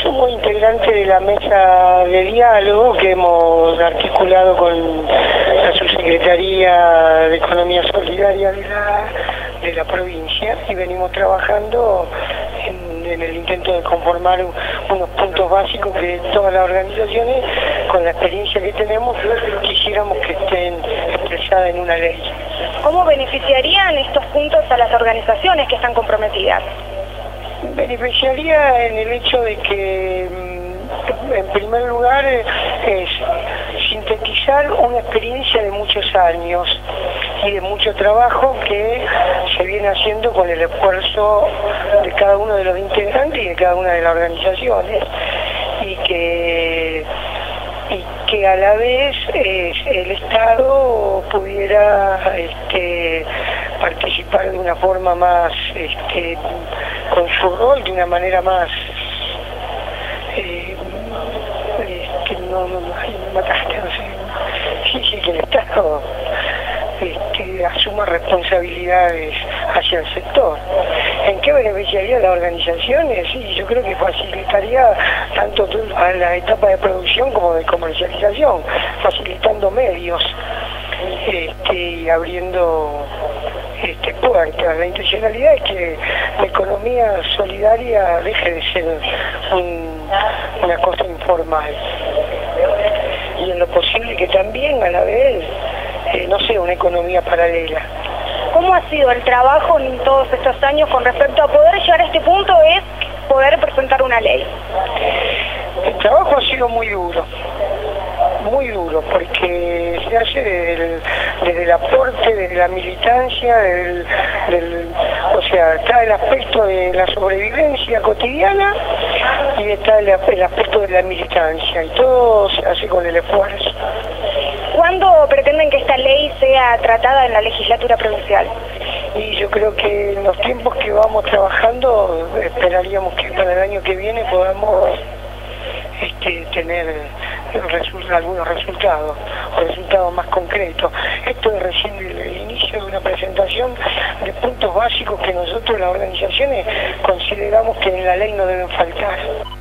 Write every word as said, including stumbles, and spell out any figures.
Somos integrantes de la mesa de diálogo que hemos articulado con la Subsecretaría de Economía Solidaria de la, de la provincia y venimos trabajando en, en el intento de conformar un, unos puntos básicos de todas las organizaciones con la experiencia que tenemos, quisiéramos que estén expresadas en una ley. ¿Cómo beneficiarían estos puntos a las organizaciones que están comprometidas? Beneficiaría en el hecho de que, en primer lugar, es sintetizar una experiencia de muchos años y de mucho trabajo que se viene haciendo con el esfuerzo de cada uno de los integrantes y de cada una de las organizaciones, y que y que a la vez eh, el Estado pudiera este, participar de una forma más, este, con su rol, de una manera más, eh, este, no, no, no, me mataste, no sé, sí, sí, que el Estado este, asuma responsabilidades hacia el sector. ¿En qué beneficiaría a las organizaciones? Sí, yo creo que facilitaría tanto a la etapa de producción como de comercialización, facilitando medios este, y abriendo este, puertas. La intencionalidad es que la economía solidaria deje de ser un, una cosa informal y en lo posible que también a la vez eh, no sea una economía paralela. ¿Cómo ha sido el trabajo en todos estos años con respecto a poder llegar a este punto, es poder presentar una ley? El trabajo ha sido muy duro, muy duro, porque se hace desde el, desde el aporte, desde la militancia, desde el, del, o sea, está el aspecto de la sobrevivencia cotidiana y está el, el aspecto de la militancia, y todo se hace con el esfuerzo. ¿Cuándo pretenden que esta ley sea tratada en la legislatura provincial? Y yo creo que en los tiempos que vamos trabajando, esperaríamos que para el año que viene podamos este, tener resu algunos resultados, o resultados más concretos. Esto es recién el, el inicio de una presentación de puntos básicos que nosotros, las organizaciones, consideramos que en la ley no deben faltar.